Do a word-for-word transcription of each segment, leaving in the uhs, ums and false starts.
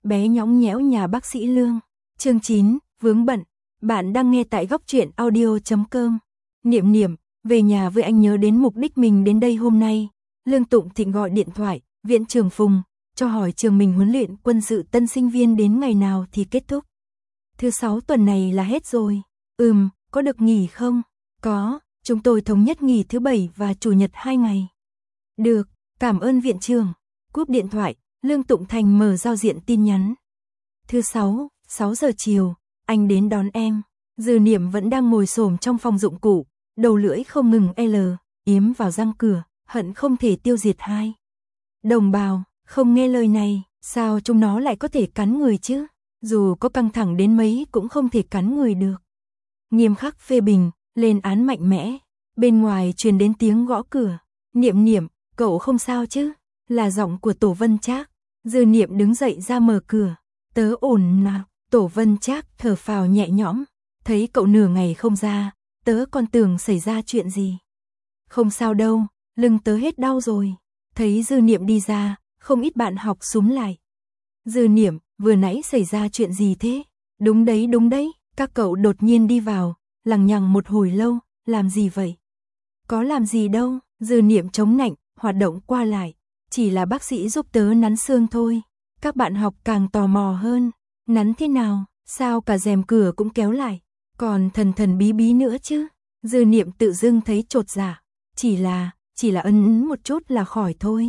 bé nhõng nhẽo nhà bác sĩ Lương. Chương chín, vướng bận. Bạn đang nghe tại góc truyện audio chấm com. Niệm Niệm, về nhà với anh nhớ đến mục đích mình đến đây hôm nay. Lương Tụng Thịnh gọi điện thoại, viện trưởng Phùng, cho hỏi trường mình huấn luyện quân sự tân sinh viên đến ngày nào thì kết thúc. Thứ sáu tuần này là hết rồi. Ừm, có được nghỉ không? Có, chúng tôi thống nhất nghỉ thứ bảy và chủ nhật hai ngày. Được, cảm ơn viện trưởng. Cúp điện thoại, Lương Tụng Thành mở giao diện tin nhắn. Thứ sáu, sáu giờ chiều, anh đến đón em. Dư Niệm vẫn đang ngồi xổm trong phòng dụng cụ, đầu lưỡi không ngừng L, yếm vào răng cửa, hận không thể tiêu diệt hai. Đồng bào, không nghe lời này, sao chúng nó lại có thể cắn người chứ? Dù có căng thẳng đến mấy cũng không thể cắn người được. Nghiêm khắc phê bình, lên án mạnh mẽ. Bên ngoài truyền đến tiếng gõ cửa. Niệm Niệm, cậu không sao chứ? Là giọng của Tổ Vân Trác. Dư Niệm đứng dậy ra mở cửa. Tớ ổn nào? Tổ Vân Trác thở phào nhẹ nhõm. Thấy cậu nửa ngày không ra, tớ còn tưởng xảy ra chuyện gì. Không sao đâu, lưng tớ hết đau rồi. Thấy Dư Niệm đi ra, không ít bạn học xúm lại. Dư Niệm, vừa nãy xảy ra chuyện gì thế? Đúng đấy đúng đấy, các cậu đột nhiên đi vào, lằng nhằng một hồi lâu, làm gì vậy? Có làm gì đâu, Dư Niệm chống nạnh, hoạt động qua lại. Chỉ là bác sĩ giúp tớ nắn xương thôi. Các bạn học càng tò mò hơn. Nắn thế nào? Sao cả rèm cửa cũng kéo lại? Còn thần thần bí bí nữa chứ? Dư Niệm tự dưng thấy chột dạ. Chỉ là, chỉ là ấn ấn một chút là khỏi thôi.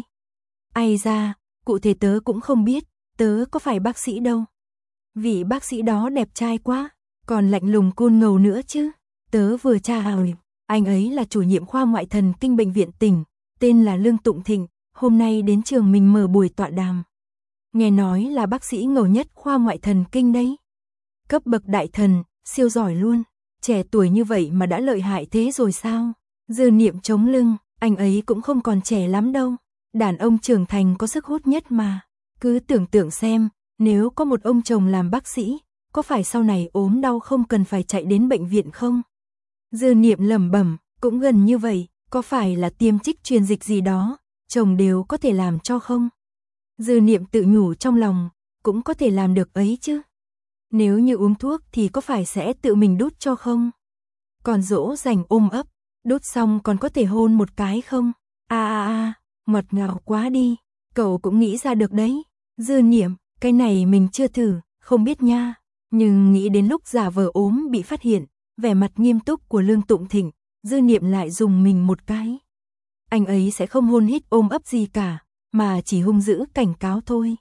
Ai ra, cụ thể tớ cũng không biết, tớ có phải bác sĩ đâu. Vị bác sĩ đó đẹp trai quá, còn lạnh lùng côn ngầu nữa chứ. Tớ vừa tra hỏi, anh ấy là chủ nhiệm khoa ngoại thần kinh bệnh viện tỉnh, tên là Lương Tụng Thịnh, hôm nay đến trường mình mở buổi tọa đàm. Nghe nói là bác sĩ ngầu nhất khoa ngoại thần kinh đấy. Cấp bậc đại thần, siêu giỏi luôn, trẻ tuổi như vậy mà đã lợi hại thế rồi sao? Dư Niệm chống lưng, anh ấy cũng không còn trẻ lắm đâu. Đàn ông trưởng thành có sức hút nhất mà. Cứ tưởng tượng xem, nếu có một ông chồng làm bác sĩ, có phải sau này ốm đau không cần phải chạy đến bệnh viện không? Dư Niệm lẩm bẩm, cũng gần như vậy, có phải là tiêm trích truyền dịch gì đó, chồng đều có thể làm cho không? Dư Niệm tự nhủ trong lòng, cũng có thể làm được ấy chứ. Nếu như uống thuốc thì có phải sẽ tự mình đút cho không? Còn dỗ dành ôm ấp, đút xong còn có thể hôn một cái không? A a a, ngọt ngào quá đi, cậu cũng nghĩ ra được đấy. Dư Niệm, cái này mình chưa thử, không biết nha. Nhưng nghĩ đến lúc giả vờ ốm bị phát hiện, vẻ mặt nghiêm túc của Lương Tụng Thịnh, Dư Niệm lại dùng mình một cái. Anh ấy sẽ không hôn hít ôm ấp gì cả, mà chỉ hung dữ cảnh cáo thôi.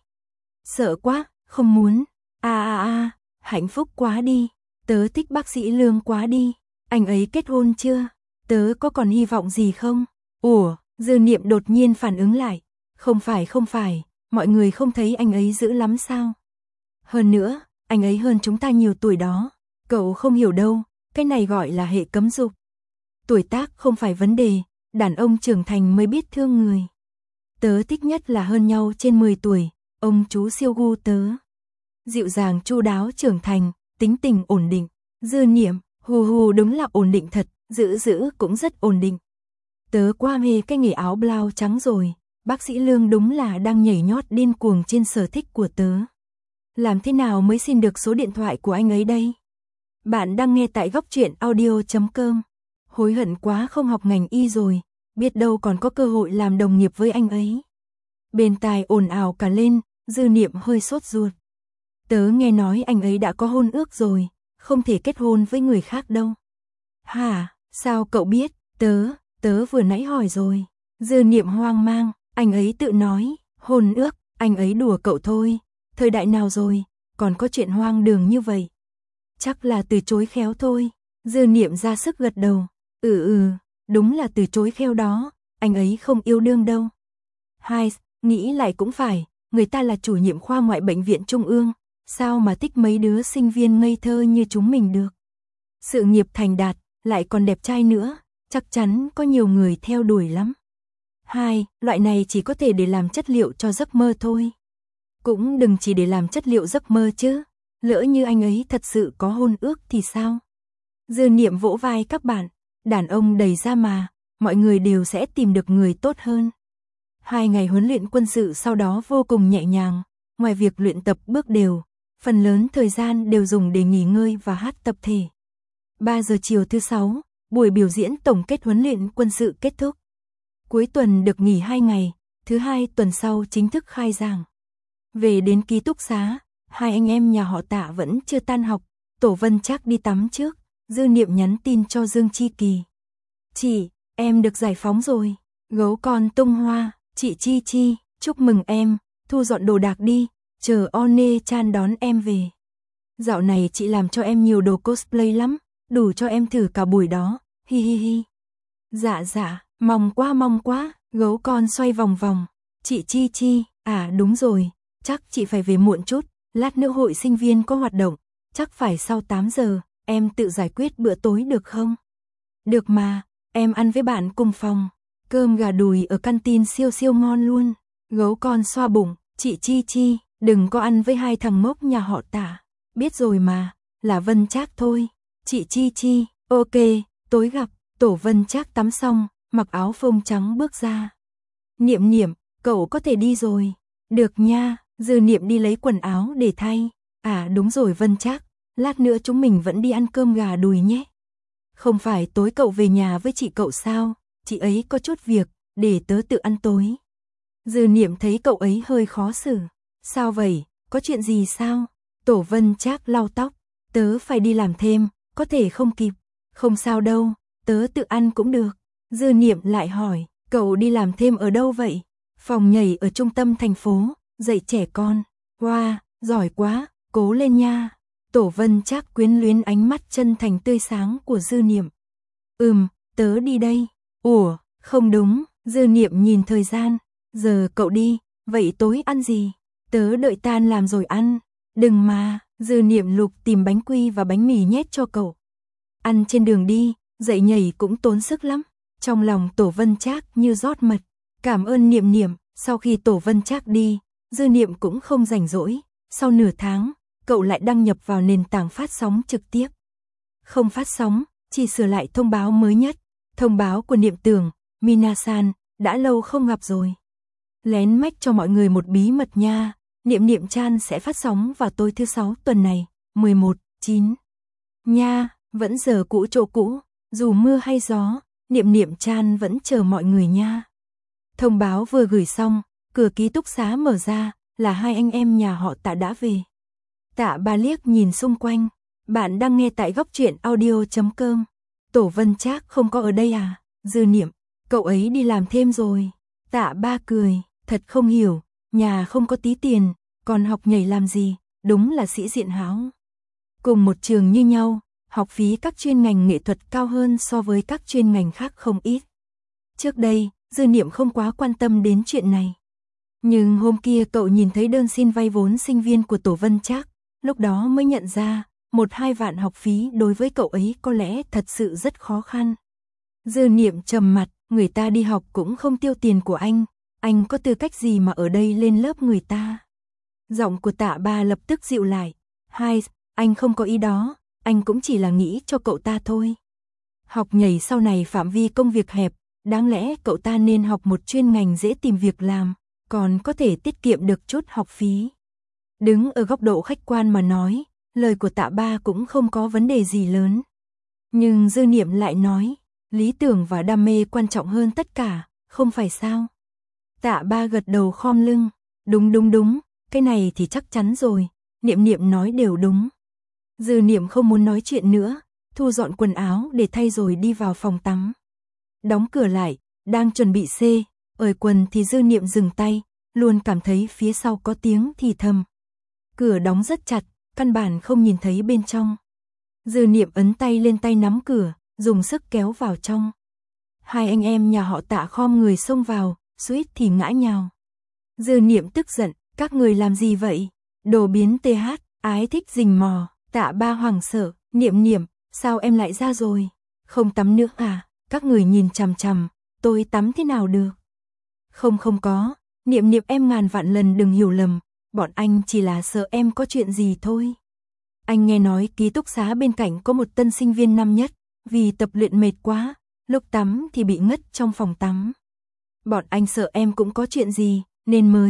Sợ quá, không muốn. A a a, hạnh phúc quá đi. Tớ thích bác sĩ Lương quá đi. Anh ấy kết hôn chưa? Tớ có còn hy vọng gì không? Ủa, Dư Niệm đột nhiên phản ứng lại. Không phải không phải, mọi người không thấy anh ấy dữ lắm sao? Hơn nữa, anh ấy hơn chúng ta nhiều tuổi đó. Cậu không hiểu đâu, cái này gọi là hệ cấm dục. Tuổi tác không phải vấn đề, đàn ông trưởng thành mới biết thương người. Tớ thích nhất là hơn nhau trên mười tuổi, ông chú siêu gu tớ. Dịu dàng chu đáo trưởng thành, tính tình ổn định. Dư Niệm, hù hù đúng là ổn định thật, giữ giữ cũng rất ổn định. Tớ qua mê cái nghề áo blau trắng rồi, bác sĩ Lương đúng là đang nhảy nhót điên cuồng trên sở thích của tớ. Làm thế nào mới xin được số điện thoại của anh ấy đây? Bạn đang nghe tại góc truyện audio chấm com. Hối hận quá không học ngành y rồi, biết đâu còn có cơ hội làm đồng nghiệp với anh ấy. Bên tai ồn ào cả lên, Dư Niệm hơi sốt ruột. Tớ nghe nói anh ấy đã có hôn ước rồi, không thể kết hôn với người khác đâu. Hả, sao cậu biết? Tớ, tớ vừa nãy hỏi rồi. Dư Niệm hoang mang, anh ấy tự nói, hôn ước, anh ấy đùa cậu thôi. Thời đại nào rồi, còn có chuyện hoang đường như vậy? Chắc là từ chối khéo thôi. Dư Niệm ra sức gật đầu. Ừ ừ, đúng là từ chối khéo đó, anh ấy không yêu đương đâu. Hai, nghĩ lại cũng phải, người ta là chủ nhiệm khoa ngoại bệnh viện trung ương, sao mà thích mấy đứa sinh viên ngây thơ như chúng mình được. Sự nghiệp thành đạt, lại còn đẹp trai nữa, chắc chắn có nhiều người theo đuổi lắm. Hai, loại này chỉ có thể để làm chất liệu cho giấc mơ thôi. Cũng đừng chỉ để làm chất liệu giấc mơ chứ, lỡ như anh ấy thật sự có hôn ước thì sao? Dư Niệm vỗ vai các bạn, đàn ông đầy ra mà, mọi người đều sẽ tìm được người tốt hơn. Hai ngày huấn luyện quân sự sau đó vô cùng nhẹ nhàng, ngoài việc luyện tập bước đều, phần lớn thời gian đều dùng để nghỉ ngơi và hát tập thể. ba giờ chiều thứ sáu, buổi biểu diễn tổng kết huấn luyện quân sự kết thúc. Cuối tuần được nghỉ hai ngày, thứ hai tuần sau chính thức khai giảng. Về đến ký túc xá, hai anh em nhà họ Tạ vẫn chưa tan học, Tổ Vân Trác đi tắm trước, Dư Niệm nhắn tin cho Dương Chi Kỳ. Chị, em được giải phóng rồi, gấu con tung hoa, chị Chi Chi, chúc mừng em, thu dọn đồ đạc đi, chờ One-chan đón em về. Dạo này chị làm cho em nhiều đồ cosplay lắm, đủ cho em thử cả buổi đó, hi hi hi. Dạ dạ, mong quá mong quá, gấu con xoay vòng vòng, chị Chi Chi, à đúng rồi, chắc chị phải về muộn chút, lát nữa hội sinh viên có hoạt động, chắc phải sau tám giờ, em tự giải quyết bữa tối được không? Được mà, em ăn với bạn cùng phòng, cơm gà đùi ở canteen siêu siêu ngon luôn. Gấu con xoa bụng, chị Chi Chi, đừng có ăn với hai thằng mốc nhà họ Tạ, biết rồi mà, là Vân Trác thôi. Chị Chi Chi, ok, tối gặp. Tổ Vân Trác tắm xong, mặc áo phông trắng bước ra. Niệm Niệm, cậu có thể đi rồi. Được nha, Dư Niệm đi lấy quần áo để thay. À đúng rồi Vân Trác, lát nữa chúng mình vẫn đi ăn cơm gà đùi nhé. Không phải tối cậu về nhà với chị cậu sao, chị ấy có chút việc, để tớ tự ăn tối. Dư Niệm thấy cậu ấy hơi khó xử. Sao vậy, có chuyện gì sao? Tổ Vân Trác lau tóc, tớ phải đi làm thêm, có thể không kịp. Không sao đâu, tớ tự ăn cũng được. Dư Niệm lại hỏi, cậu đi làm thêm ở đâu vậy? Phòng nhảy ở trung tâm thành phố, dạy trẻ con. Wow, giỏi quá, cố lên nha. Tổ Vân Trác quyến luyến ánh mắt chân thành tươi sáng của Dư Niệm. Ừm, tớ đi đây. Ủa, không đúng, Dư Niệm nhìn thời gian. Giờ cậu đi, vậy tối ăn gì? Tớ đợi tan làm rồi ăn. Đừng mà, Dư Niệm lục tìm bánh quy và bánh mì nhét cho cậu. Ăn trên đường đi, dậy nhảy cũng tốn sức lắm. Trong lòng Tổ Vân Trác như rót mật. Cảm ơn Niệm Niệm, sau khi Tổ Vân Trác đi, Dư Niệm cũng không rảnh rỗi. Sau nửa tháng, cậu lại đăng nhập vào nền tảng phát sóng trực tiếp. Không phát sóng, chỉ sửa lại thông báo mới nhất. Thông báo của Niệm Tưởng, Minasan, đã lâu không gặp rồi. Lén mách cho mọi người một bí mật nha. Niệm Niệm Chan sẽ phát sóng vào tối thứ sáu tuần này, mười một chín. Nha, vẫn giờ cũ chỗ cũ, dù mưa hay gió, Niệm Niệm Chan vẫn chờ mọi người nha. Thông báo vừa gửi xong, cửa ký túc xá mở ra, là hai anh em nhà họ Tạ đã về. Tạ Ba liếc nhìn xung quanh, bạn đang nghe tại góc truyện audio chấm com. Tổ Vân Trác không có ở đây à? Dư Niệm, cậu ấy đi làm thêm rồi. Tạ Ba cười, thật không hiểu, nhà không có tí tiền, còn học nhảy làm gì, đúng là sĩ diện háo. Cùng một trường như nhau, học phí các chuyên ngành nghệ thuật cao hơn so với các chuyên ngành khác không ít. Trước đây, Dư Niệm không quá quan tâm đến chuyện này. Nhưng hôm kia cậu nhìn thấy đơn xin vay vốn sinh viên của Tổ Vân Trác, lúc đó mới nhận ra, một hai vạn học phí đối với cậu ấy có lẽ thật sự rất khó khăn. Dư Niệm trầm mặt, người ta đi học cũng không tiêu tiền của anh, anh có tư cách gì mà ở đây lên lớp người ta. Giọng của Tạ Ba lập tức dịu lại, hai, anh không có ý đó, anh cũng chỉ là nghĩ cho cậu ta thôi. Học nhảy sau này phạm vi công việc hẹp, đáng lẽ cậu ta nên học một chuyên ngành dễ tìm việc làm, còn có thể tiết kiệm được chút học phí. Đứng ở góc độ khách quan mà nói, lời của Tạ Ba cũng không có vấn đề gì lớn. Nhưng Dư Niệm lại nói, lý tưởng và đam mê quan trọng hơn tất cả, không phải sao? Tạ Ba gật đầu khom lưng, đúng đúng đúng, cái này thì chắc chắn rồi, Niệm Niệm nói đều đúng. Dư Niệm không muốn nói chuyện nữa, thu dọn quần áo để thay rồi đi vào phòng tắm. Đóng cửa lại, đang chuẩn bị xê, ởi quần thì Dư Niệm dừng tay, luôn cảm thấy phía sau có tiếng thì thầm. Cửa đóng rất chặt, căn bản không nhìn thấy bên trong. Dư Niệm ấn tay lên tay nắm cửa, dùng sức kéo vào trong. Hai anh em nhà họ Tạ khom người xông vào, suýt thì ngã nhào. Dư Niệm tức giận, các người làm gì vậy? Đồ biến tê hát, ái thích rình mò. Tạ Ba hoảng sợ, Niệm Niệm, sao em lại ra rồi? Không tắm nữa à? Các người nhìn chằm chằm, tôi tắm thế nào được? Không không có, Niệm Niệm em ngàn vạn lần đừng hiểu lầm, bọn anh chỉ là sợ em có chuyện gì thôi. Anh nghe nói ký túc xá bên cạnh có một tân sinh viên năm nhất, vì tập luyện mệt quá, lúc tắm thì bị ngất trong phòng tắm. Bọn anh sợ em cũng có chuyện gì, nên mới,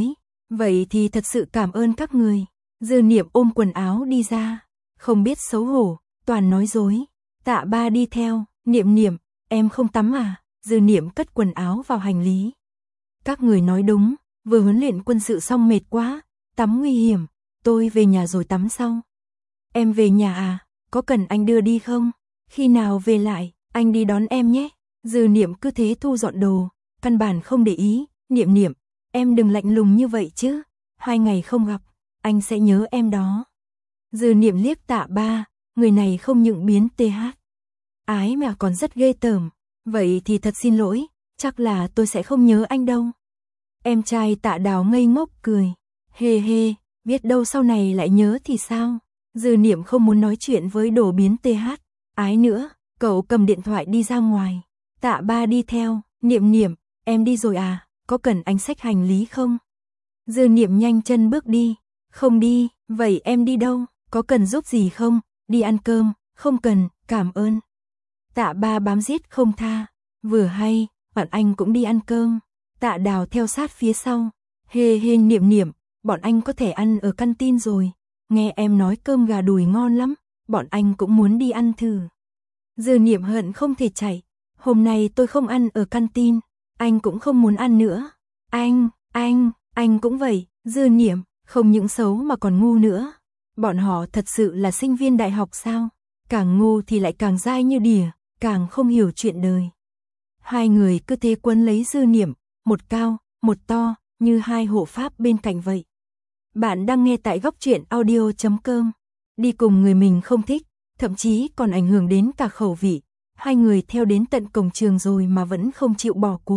Vậy thì thật sự cảm ơn các người. Dư Niệm ôm quần áo đi ra, không biết xấu hổ, toàn nói dối. Tạ Ba đi theo, Niệm Niệm, em không tắm à? Dư Niệm cất quần áo vào hành lý. Các người nói đúng, vừa huấn luyện quân sự xong mệt quá, tắm nguy hiểm, tôi về nhà rồi tắm sau. Em về nhà à, có cần anh đưa đi không? Khi nào về lại, anh đi đón em nhé. Dư Niệm cứ thế thu dọn đồ, căn bản không để ý. Niệm Niệm, em đừng lạnh lùng như vậy chứ, hai ngày không gặp, anh sẽ nhớ em đó. Dư Niệm liếc Tạ Ba, người này không nhượng biến tê hát. Ái mà còn rất ghê tởm, vậy thì thật xin lỗi, chắc là tôi sẽ không nhớ anh đâu. Em trai Tạ Đào ngây ngốc cười, hê hê, biết đâu sau này lại nhớ thì sao. Dư Niệm không muốn nói chuyện với đồ biến tê hát, ái nữa, cậu cầm điện thoại đi ra ngoài. Tạ Ba đi theo, Niệm Niệm, em đi rồi à, có cần anh xách hành lý không? Dư Niệm nhanh chân bước đi, không đi, vậy em đi đâu, có cần giúp gì không, đi ăn cơm, không cần, cảm ơn. Tạ Ba bám giết không tha, vừa hay, bọn anh cũng đi ăn cơm. Tạ Đào theo sát phía sau, hê hê Niệm Niệm, bọn anh có thể ăn ở căn tin rồi, nghe em nói cơm gà đùi ngon lắm, bọn anh cũng muốn đi ăn thử. Dư Niệm hận không thể chạy, hôm nay tôi không ăn ở căn tin, anh cũng không muốn ăn nữa. Anh, anh, anh cũng vậy. Dư Niệm, không những xấu mà còn ngu nữa. Bọn họ thật sự là sinh viên đại học sao? Càng ngu thì lại càng dai như đỉa, càng không hiểu chuyện đời. Hai người cứ thế quấn lấy Dư Niệm, một cao, một to, như hai hộ pháp bên cạnh vậy. Bạn đang nghe tại góc truyện audio chấm com. Đi cùng người mình không thích, thậm chí còn ảnh hưởng đến cả khẩu vị. Hai người theo đến tận cổng trường rồi mà vẫn không chịu bỏ cuộc.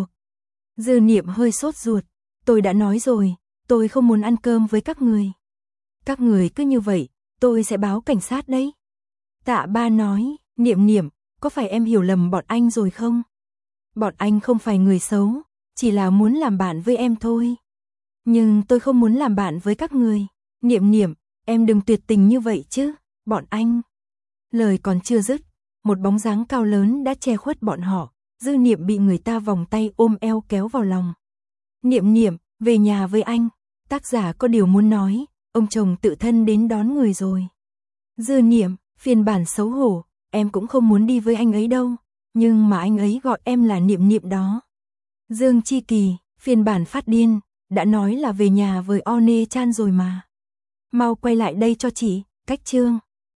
Dư Niệm hơi sốt ruột, tôi đã nói rồi, tôi không muốn ăn cơm với các người. Các người cứ như vậy, tôi sẽ báo cảnh sát đấy. Tạ Ba nói, Niệm Niệm, có phải em hiểu lầm bọn anh rồi không? Bọn anh không phải người xấu, chỉ là muốn làm bạn với em thôi. Nhưng tôi không muốn làm bạn với các người. Niệm Niệm, em đừng tuyệt tình như vậy chứ, bọn anh. Lời còn chưa dứt, một bóng dáng cao lớn đã che khuất bọn họ. Dư Niệm bị người ta vòng tay ôm eo kéo vào lòng. Niệm Niệm, về nhà với anh. Tác giả có điều muốn nói, ông chồng tự thân đến đón người rồi. Dư Niệm, phiền bản xấu hổ, em cũng không muốn đi với anh ấy đâu, nhưng mà anh ấy gọi em là Niệm Niệm đó. Dương Chi Kỳ, phiền bản phát điên, đã nói là về nhà với One Chan rồi mà. Mau quay lại đây cho chị, cách chương.